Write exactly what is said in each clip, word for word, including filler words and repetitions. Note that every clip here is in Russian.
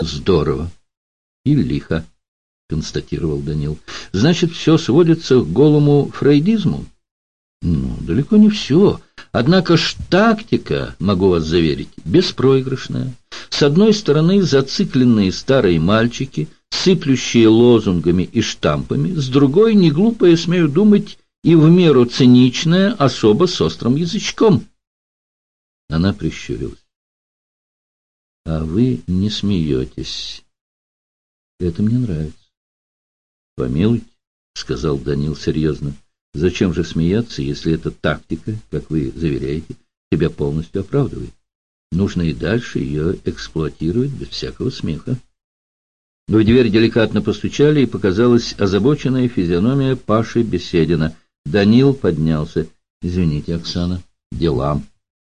Здорово. И лихо, констатировал Данил. Значит, все сводится к голому фрейдизму? Ну, далеко не все. Однако ж тактика, могу вас заверить, беспроигрышная. С одной стороны, зацикленные старые мальчики, сыплющие лозунгами и штампами, с другой, неглупая, смею думать, и в меру циничная особа с острым язычком. Она прищурилась. — А вы не смеетесь. Это мне нравится. — Помилуйте, — сказал Данил серьезно. — Зачем же смеяться, если эта тактика, как вы заверяете, тебя полностью оправдывает? Нужно и дальше ее эксплуатировать без всякого смеха. В дверь деликатно постучали, и показалась озабоченная физиономия Паши Беседина. Данил поднялся. — Извините, Оксана, дела.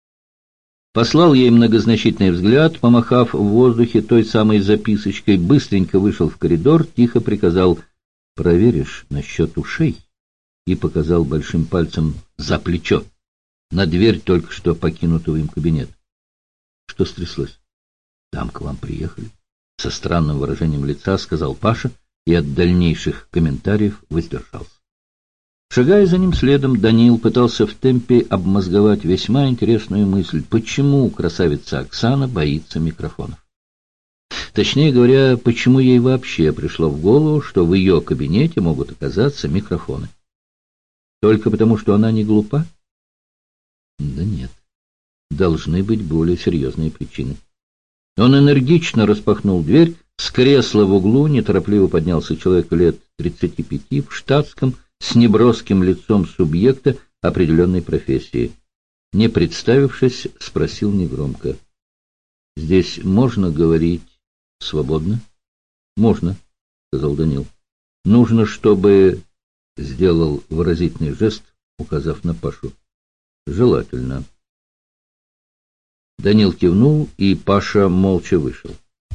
Послал ей многозначительный взгляд, помахав в воздухе той самой записочкой, быстренько вышел в коридор, тихо приказал: «Проверишь насчет ушей?» и показал большим пальцем за плечо, на дверь только что покинутого им кабинета. «Что стряслось?» «Там к вам приехали», — со странным выражением лица сказал Паша, и от дальнейших комментариев воздержался. Шагая за ним следом, Даниил пытался в темпе обмозговать весьма интересную мысль, почему красавица Оксана боится микрофонов. Точнее говоря, почему ей вообще пришло в голову, что в ее кабинете могут оказаться микрофоны. Только потому, что она не глупа? Да нет, должны быть более серьезные причины. Он энергично распахнул дверь, с кресла в углу неторопливо поднялся человек лет тридцати пяти в штатском, с неброским лицом субъекта определенной профессии. Не представившись, спросил негромко: — Здесь можно говорить свободно? — Можно, — сказал Данил. — Нужно, чтобы... — сделал выразительный жест, указав на Пашу. — Желательно. Данил кивнул, и Паша молча вышел.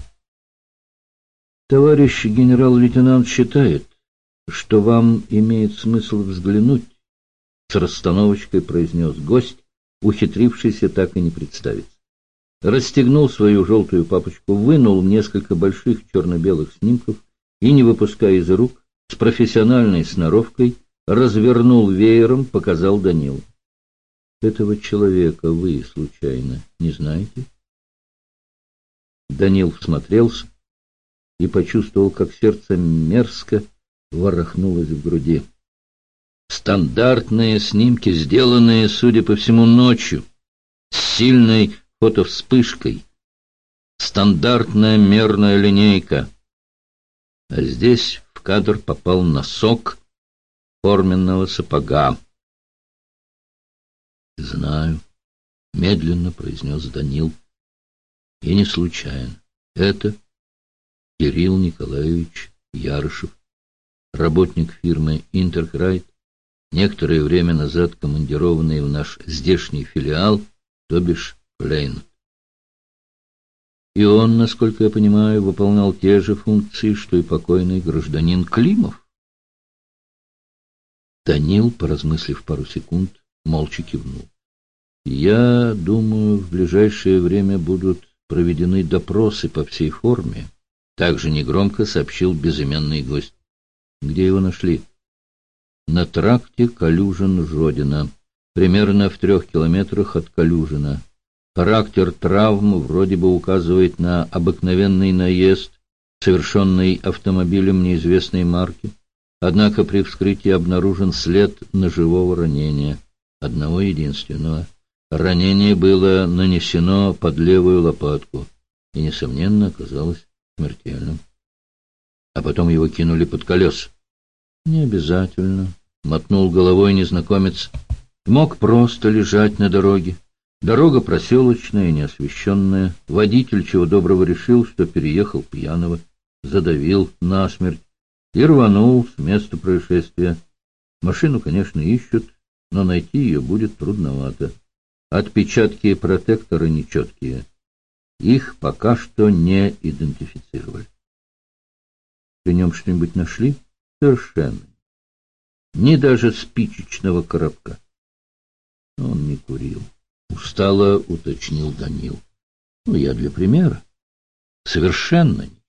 — Товарищ генерал-лейтенант считает, что вам имеет смысл взглянуть, — с расстановочкой произнес гость, ухитрившийся так и не представиться. Расстегнул свою желтую папочку, вынул несколько больших черно-белых снимков и, не выпуская из рук, с профессиональной сноровкой развернул веером, показал Данилу. — Этого человека вы, случайно, не знаете? Данил всмотрелся и почувствовал, как сердце мерзко ворохнулось в груди. Стандартные снимки, сделанные, судя по всему, ночью, с сильной фотовспышкой. Стандартная мерная линейка. А здесь в кадр попал носок форменного сапога. — Знаю, — медленно произнес Данил. — И не случайно. Это Кирилл Николаевич Ярышев, работник фирмы «Интеркрайт», некоторое время назад командированный в наш здешний филиал, то бишь Плейн. И он, насколько я понимаю, выполнял те же функции, что и покойный гражданин Климов. Данил, поразмыслив пару секунд, молча кивнул. Я думаю, в ближайшее время будут проведены допросы по всей форме, также негромко сообщил безымянный гость. Где его нашли? На тракте Калюжин-Жодино, примерно в трех километрах от Калюжина. Характер травм вроде бы указывает на обыкновенный наезд, совершенный автомобилем неизвестной марки. Однако при вскрытии обнаружен след ножевого ранения, одного единственного. Ранение было нанесено под левую лопатку и, несомненно, оказалось смертельным. А потом его кинули под колеса. — Не обязательно, — мотнул головой незнакомец. Мог просто лежать на дороге. Дорога проселочная, неосвещенная. Водитель чего доброго решил, что переехал пьяного, задавил насмерть и рванул с места происшествия. Машину, конечно, ищут, но найти ее будет трудновато. Отпечатки протектора нечеткие. Их пока что не идентифицировали. При нем что-нибудь нашли? Совершенно. Ни даже спичечного коробка. Он не курил. Устало уточнил Данил. Ну, я для примера. Совершенно